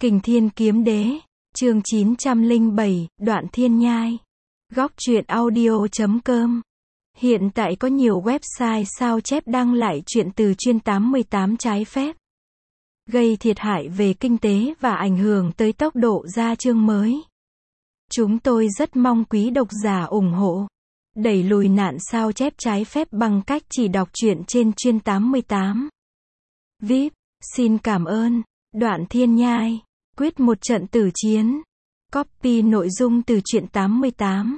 Kình Thiên Kiếm Đế, chương 907, Đoạn Thiên Nhai. Góc truyện audio.com. Hiện tại có nhiều website sao chép đăng lại truyện từ chuyên 88 trái phép, gây thiệt hại về kinh tế và ảnh hưởng tới tốc độ ra chương mới. Chúng tôi rất mong quý độc giả ủng hộ, đẩy lùi nạn sao chép trái phép bằng cách chỉ đọc truyện trên chuyên 88. VIP, xin cảm ơn. Đoạn Thiên Nhai, quyết một trận tử chiến. Copy nội dung từ truyện 88.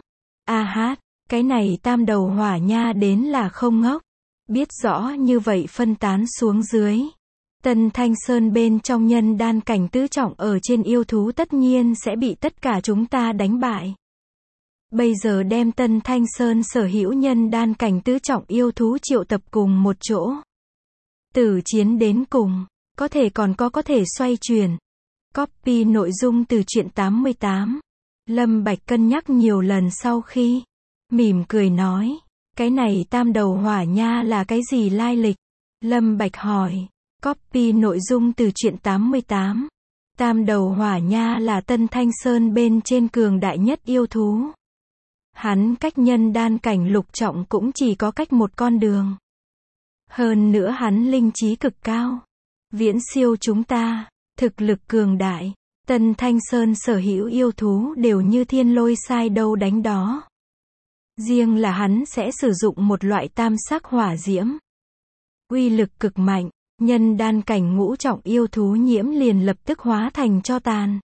Cái này tam đầu hỏa nha đến là không ngốc. Biết rõ như vậy phân tán xuống dưới. Tân Thanh Sơn bên trong nhân đan cảnh tứ trọng ở trên yêu thú tất nhiên sẽ bị tất cả chúng ta đánh bại. Bây giờ đem Tân Thanh Sơn sở hữu nhân đan cảnh tứ trọng yêu thú triệu tập cùng một chỗ. Tử chiến đến cùng, có thể xoay chuyển. Copy nội dung từ truyện 88. Lâm Bạch cân nhắc nhiều lần sau khi mỉm cười nói, cái này tam đầu hỏa nha là cái gì lai lịch? Lâm Bạch hỏi. Copy nội dung từ truyện 88. Tam đầu hỏa nha là Tân Thanh Sơn bên trên cường đại nhất yêu thú. Hắn cách nhân đan cảnh lục trọng cũng chỉ có cách một con đường. Hơn nữa hắn linh trí cực cao, viễn siêu chúng ta, thực lực cường đại. Tân Thanh Sơn sở hữu yêu thú đều như thiên lôi sai đâu đánh đó. Riêng là hắn sẽ sử dụng một loại tam sắc hỏa diễm, uy lực cực mạnh, nhân đan cảnh ngũ trọng yêu thú nhiễm liền lập tức hóa thành tro tàn.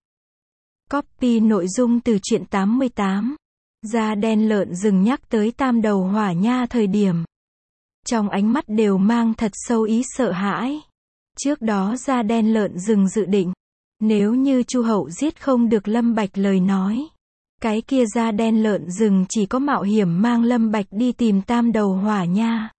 Copy nội dung từ truyện 88. Da đen lợn rừng nhắc tới tam đầu hỏa nha thời điểm, trong ánh mắt đều mang thật sâu ý sợ hãi. Trước đó da đen lợn rừng dự định, nếu như Chu Hậu giết không được Lâm Bạch lời nói, cái kia da đen lợn rừng chỉ có mạo hiểm mang Lâm Bạch đi tìm tam đầu hỏa nha.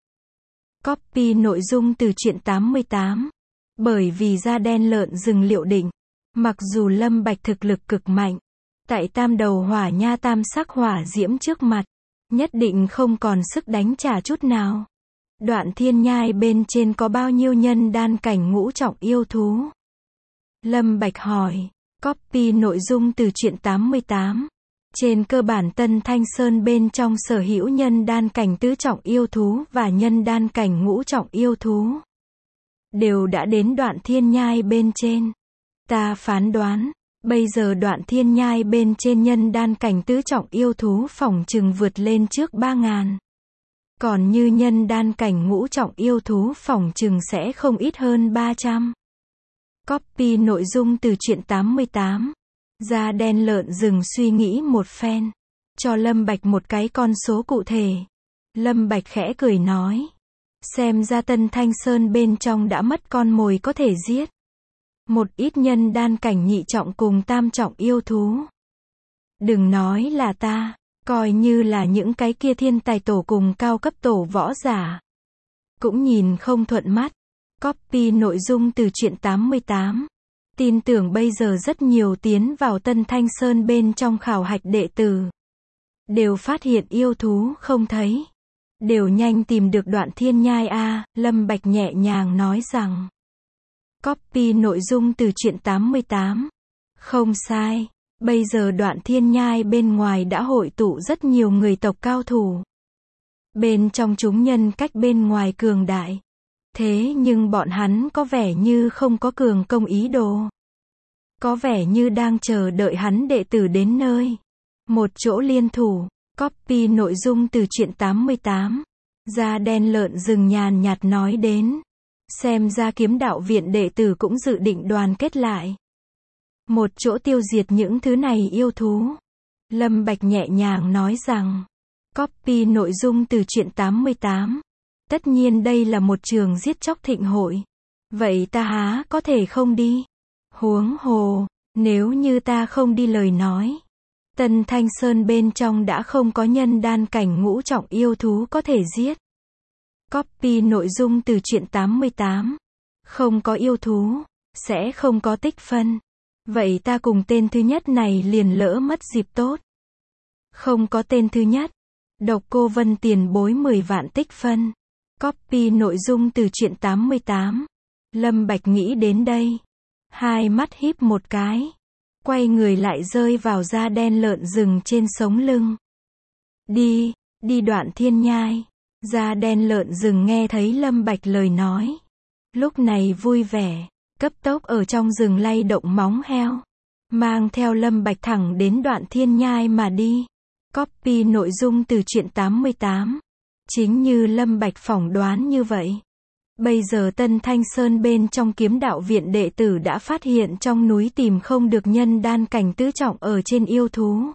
Copy nội dung từ truyện 88. Bởi vì da đen lợn rừng liệu định, mặc dù Lâm Bạch thực lực cực mạnh, tại tam đầu hỏa nha tam sắc hỏa diễm trước mặt, nhất định không còn sức đánh trả chút nào. Đoạn Thiên Nhai bên trên có bao nhiêu nhân đan cảnh ngũ trọng yêu thú? Lâm Bạch hỏi. Copy nội dung từ truyện 88. Trên cơ bản Tân Thanh Sơn bên trong sở hữu nhân đan cảnh tứ trọng yêu thú và nhân đan cảnh ngũ trọng yêu thú đều đã đến Đoạn Thiên Nhai bên trên. Ta phán đoán, bây giờ Đoạn Thiên Nhai bên trên nhân đan cảnh tứ trọng yêu thú phỏng chừng vượt lên trước 3.000. Còn như nhân đan cảnh ngũ trọng yêu thú phỏng chừng sẽ không ít hơn 300. Copy nội dung từ truyện 88. Da đen lợn rừng suy nghĩ một phen, cho Lâm Bạch một cái con số cụ thể. Lâm Bạch khẽ cười nói, xem ra Tân Thanh Sơn bên trong đã mất con mồi có thể giết. Một ít nhân đan cảnh nhị trọng cùng tam trọng yêu thú. Đừng nói là ta, coi như là những cái kia thiên tài tổ cùng cao cấp tổ võ giả, cũng nhìn không thuận mắt. Copy nội dung từ truyện 88. Tin tưởng bây giờ rất nhiều tiến vào Tân Thanh Sơn bên trong khảo hạch đệ tử, đều phát hiện yêu thú không thấy, đều nhanh tìm được Đoạn Thiên Nhai a. Lâm Bạch nhẹ nhàng nói rằng. Copy nội dung từ truyện 88. Không sai, bây giờ Đoạn Thiên Nhai bên ngoài đã hội tụ rất nhiều người tộc cao thủ. Bên trong chúng nhân cách bên ngoài cường đại. Thế nhưng bọn hắn có vẻ như không có cường công ý đồ. Có vẻ như đang chờ đợi hắn đệ tử đến nơi. Một chỗ liên thủ. Copy nội dung từ truyện 88. Da đen lợn rừng nhàn nhạt nói đến. Xem ra Kiếm Đạo Viện đệ tử cũng dự định đoàn kết lại. Một chỗ tiêu diệt những thứ này yêu thú. Lâm Bạch nhẹ nhàng nói rằng. Copy nội dung từ truyện 88. Tất nhiên đây là một trường giết chóc thịnh hội. Vậy ta há có thể không đi? Huống hồ, nếu như ta không đi lời nói, Tân Thanh Sơn bên trong đã không có nhân đan cảnh ngũ trọng yêu thú có thể giết. Copy nội dung từ truyện 88. Không có yêu thú, sẽ không có tích phân. Vậy ta cùng tên thứ nhất này liền lỡ mất dịp tốt. Không có tên thứ nhất, Độc Cô Vân tiền bối 10 vạn tích phân. Copy nội dung từ truyện 88. Lâm Bạch nghĩ đến đây, Hai mắt híp một cái. Quay người lại rơi vào da đen lợn rừng trên sống lưng. Đi, đi Đoạn Thiên Nhai. Da đen lợn rừng nghe thấy Lâm Bạch lời nói. Lúc này vui vẻ, cấp tốc ở trong rừng lay động móng heo. Mang theo Lâm Bạch thẳng đến Đoạn Thiên Nhai mà đi. Copy nội dung từ truyện 88. Chính như Lâm Bạch phỏng đoán như vậy. Bây giờ Tân Thanh Sơn bên trong Kiếm Đạo Viện đệ tử đã phát hiện trong núi tìm không được nhân đan cảnh tứ trọng ở trên yêu thú.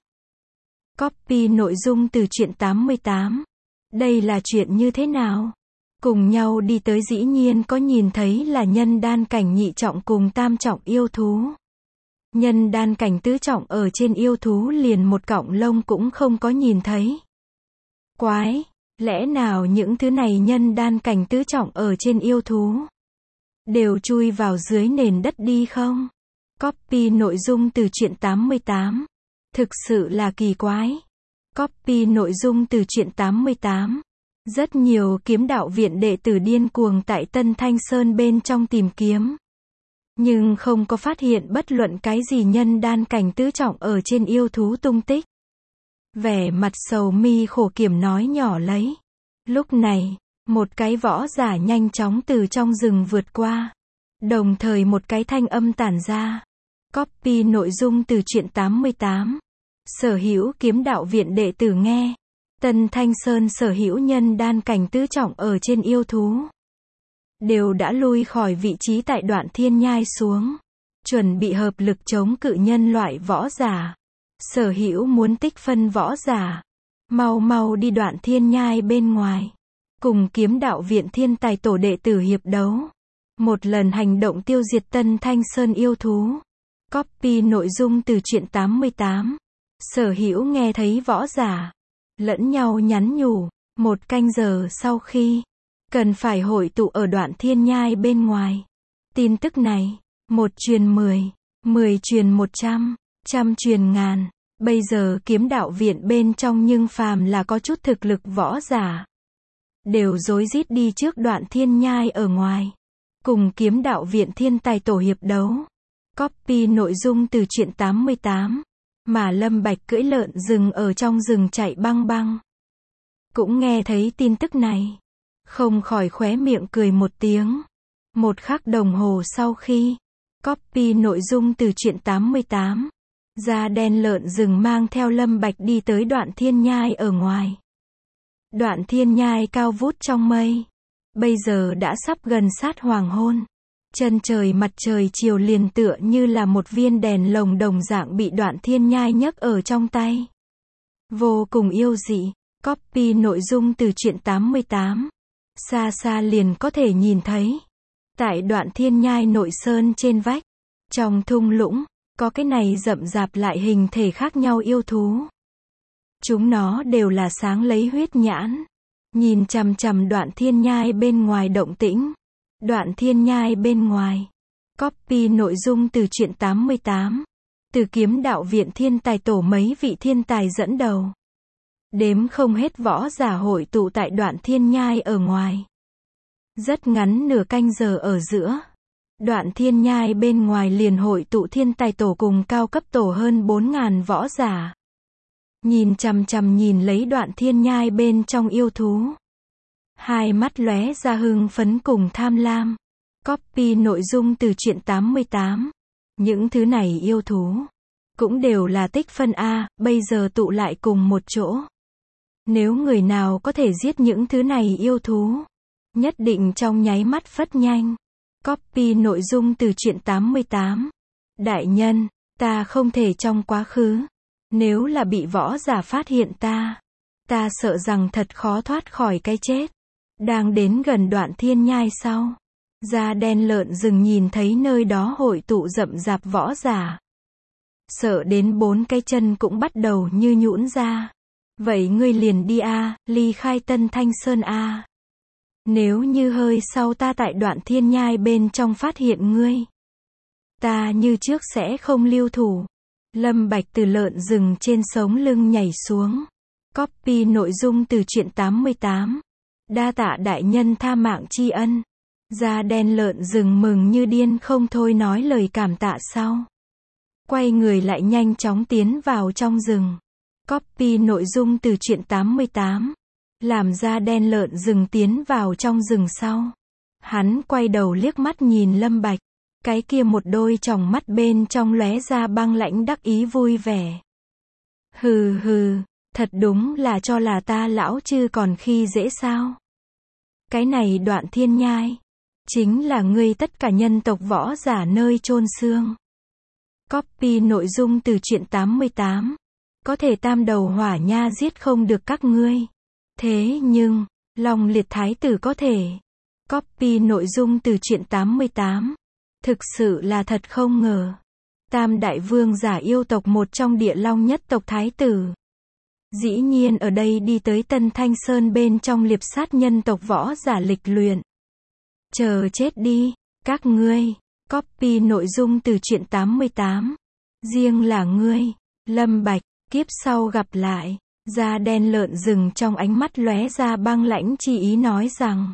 Copy nội dung từ truyện 88. Đây là chuyện như thế nào? Cùng nhau đi tới dĩ nhiên có nhìn thấy là nhân đan cảnh nhị trọng cùng tam trọng yêu thú. Nhân đan cảnh tứ trọng ở trên yêu thú liền một cọng lông cũng không có nhìn thấy. Quái, lẽ nào những thứ này nhân đan cảnh tứ trọng ở trên yêu thú đều chui vào dưới nền đất đi không? Copy nội dung từ truyện 88. Thực sự là kỳ quái. Copy nội dung từ truyện 88. Rất nhiều Kiếm Đạo Viện đệ tử điên cuồng tại Tân Thanh Sơn bên trong tìm kiếm. Nhưng không có phát hiện bất luận cái gì nhân đan cảnh tứ trọng ở trên yêu thú tung tích. Vẻ mặt sầu mi khổ kiểm nói nhỏ lấy. Lúc này, một cái võ giả nhanh chóng từ trong rừng vượt qua. Đồng thời một cái thanh âm tản ra. Copy nội dung từ truyện 88. Sở hữu Kiếm Đạo Viện đệ tử nghe. Tân Thanh Sơn sở hữu nhân đan cảnh tứ trọng ở trên yêu thú. Đều đã lui khỏi vị trí tại Đoạn Thiên Nhai xuống. Chuẩn bị hợp lực chống cự nhân loại võ giả. Sở hữu muốn tích phân võ giả. Mau mau đi Đoạn Thiên Nhai bên ngoài. Cùng Kiếm Đạo Viện Thiên Tài Tổ đệ tử hiệp đấu. Một lần hành động tiêu diệt Tân Thanh Sơn yêu thú. Copy nội dung từ truyện 88. Sở hữu nghe thấy võ giả. Lẫn nhau nhắn nhủ. 1 canh giờ sau khi. Cần phải hội tụ ở Đoạn Thiên Nhai bên ngoài. Tin tức này. 1 truyền 10. 10 truyền 100. 100 truyền ngàn. Bây giờ Kiếm Đạo Viện bên trong nhưng phàm là có chút thực lực võ giả. Đều rối rít đi trước Đoạn Thiên Nhai ở ngoài. Cùng Kiếm Đạo Viện Thiên Tài Tổ hiệp đấu. Copy nội dung từ truyện 88. Mà Lâm Bạch cưỡi lợn rừng ở trong rừng chạy băng băng. Cũng nghe thấy tin tức này. Không khỏi khóe miệng cười một tiếng. 1 khắc đồng hồ sau khi. Copy nội dung từ truyện 88. Da đen lợn rừng mang theo Lâm Bạch đi tới Đoạn Thiên Nhai ở ngoài. Đoạn Thiên Nhai cao vút trong mây. Bây giờ đã sắp gần sát hoàng hôn. Chân trời mặt trời chiều liền tựa như là một viên đèn lồng đồng dạng bị Đoạn Thiên Nhai nhấc ở trong tay. Vô cùng yêu dị. Copy nội dung từ truyện 88. Xa xa liền có thể nhìn thấy. Tại Đoạn Thiên Nhai nội sơn trên vách. Trong thung lũng. Có cái này rậm rạp lại hình thể khác nhau yêu thú. Chúng nó đều là sáng lấy huyết nhãn. Nhìn chằm chằm Đoạn Thiên Nhai bên ngoài động tĩnh. Đoạn Thiên Nhai bên ngoài. Copy nội dung từ truyện 88. Từ Kiếm Đạo Viện Thiên Tài Tổ mấy vị thiên tài dẫn đầu. Đếm không hết võ giả hội tụ tại Đoạn Thiên Nhai ở ngoài. Rất ngắn nửa canh giờ ở giữa. Đoạn Thiên Nhai bên ngoài liền hội tụ Thiên Tài Tổ cùng cao cấp tổ hơn 4.000 võ giả. Nhìn chằm chằm nhìn lấy Đoạn Thiên Nhai bên trong yêu thú. Hai mắt lóe ra hưng phấn cùng tham lam. Copy nội dung từ truyện 88. Những thứ này yêu thú. Cũng đều là tích phân A, bây giờ tụ lại cùng một chỗ. Nếu người nào có thể giết những thứ này yêu thú. Nhất định trong nháy mắt phất nhanh. Copy nội dung từ truyện 88. Đại nhân, ta không thể trong quá khứ. Nếu là bị võ giả phát hiện ta sợ rằng thật khó thoát khỏi cái chết. Đang đến gần Đoạn Thiên Nhai sau. Da đen lợn rừng nhìn thấy nơi đó hội tụ rậm rạp võ giả. Sợ đến 4 cái chân cũng bắt đầu như nhũn ra. Vậy ngươi liền đi a, ly khai Tân Thanh Sơn a. Nếu như hơi sau ta tại Đoạn Thiên Nhai bên trong phát hiện ngươi. Ta như trước sẽ không lưu thủ. Lâm Bạch từ lợn rừng trên sống lưng nhảy xuống. Copy nội dung từ truyện 88. Đa tạ đại nhân tha mạng tri ân. Da đen lợn rừng mừng như điên không thôi nói lời cảm tạ sau. Quay người lại nhanh chóng tiến vào trong rừng. Copy nội dung từ truyện 88. Làm da đen lợn rừng tiến vào trong rừng sau. Hắn quay đầu liếc mắt nhìn Lâm Bạch. Cái kia một đôi tròng mắt bên trong lóe ra băng lãnh đắc ý vui vẻ. Hừ hừ, thật đúng là cho là ta lão chư còn khi dễ sao. Cái này Đoạn Thiên Nhai. Chính là ngươi tất cả nhân tộc võ giả nơi chôn xương. Copy nội dung từ truyện 88. Có thể tam đầu hỏa nha giết không được các ngươi. Thế nhưng, Long Liệt Thái tử có thể. Copy nội dung từ truyện 88. Thực sự là thật không ngờ. Tam đại vương giả yêu tộc một trong địa long nhất tộc thái tử. Dĩ nhiên ở đây đi tới Tân Thanh Sơn bên trong liệp sát nhân tộc võ giả lịch luyện. Chờ chết đi, các ngươi. Copy nội dung từ truyện 88. Riêng là ngươi, Lâm Bạch, kiếp sau gặp lại. Da đen lợn rừng trong ánh mắt lóe ra băng lãnh chi ý nói rằng.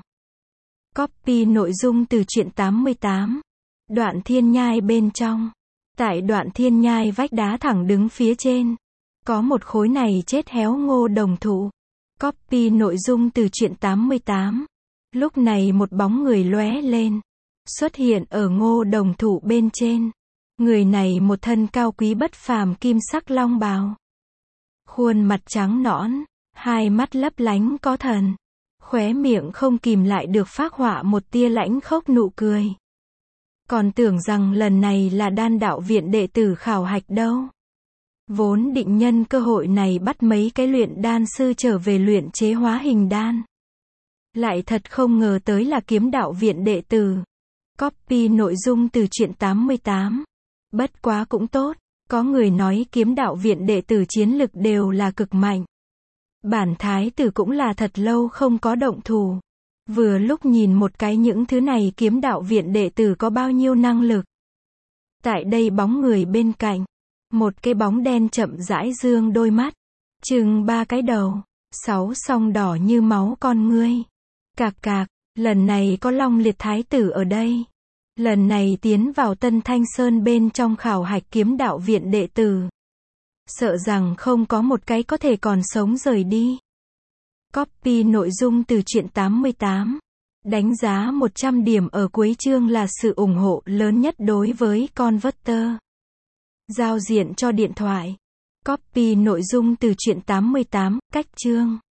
Copy nội dung từ truyện 88. Đoạn Thiên Nhai bên trong. Tại Đoạn Thiên Nhai vách đá thẳng đứng phía trên. Có một khối này chết héo ngô đồng thụ. Copy nội dung từ truyện 88. Lúc này một bóng người lóe lên. Xuất hiện ở ngô đồng thụ bên trên. Người này một thân cao quý bất phàm kim sắc long bào. Khuôn mặt trắng nõn. Hai mắt lấp lánh có thần. Khóe miệng không kìm lại được phác họa một tia lãnh khốc nụ cười. Còn tưởng rằng lần này là Đan đạo viện đệ tử khảo hạch đâu. Vốn định nhân cơ hội này bắt mấy cái luyện đan sư trở về luyện chế hóa hình đan. Lại thật không ngờ tới là kiếm đạo viện đệ tử. Copy nội dung từ truyện 88. Bất quá cũng tốt, có người nói kiếm đạo viện đệ tử chiến lực đều là cực mạnh. Bản thái tử cũng là thật lâu không có động thủ. Vừa lúc nhìn một cái những thứ này kiếm đạo viện đệ tử có bao nhiêu năng lực. Tại đây bóng người bên cạnh. Một cái bóng đen chậm rãi dương đôi mắt. Chừng 3 cái đầu. 6 song đỏ như máu con ngươi. Cạc cạc, lần này có Long Liệt Thái tử ở đây. Lần này tiến vào Tân Thanh Sơn bên trong khảo hạch kiếm đạo viện đệ tử. Sợ rằng không có một cái có thể còn sống rời đi. Copy nội dung từ truyện 88. Đánh giá 100 điểm ở cuối chương là sự ủng hộ lớn nhất đối với Converter. Giao diện cho điện thoại. Copy nội dung từ truyện 88, cách chương.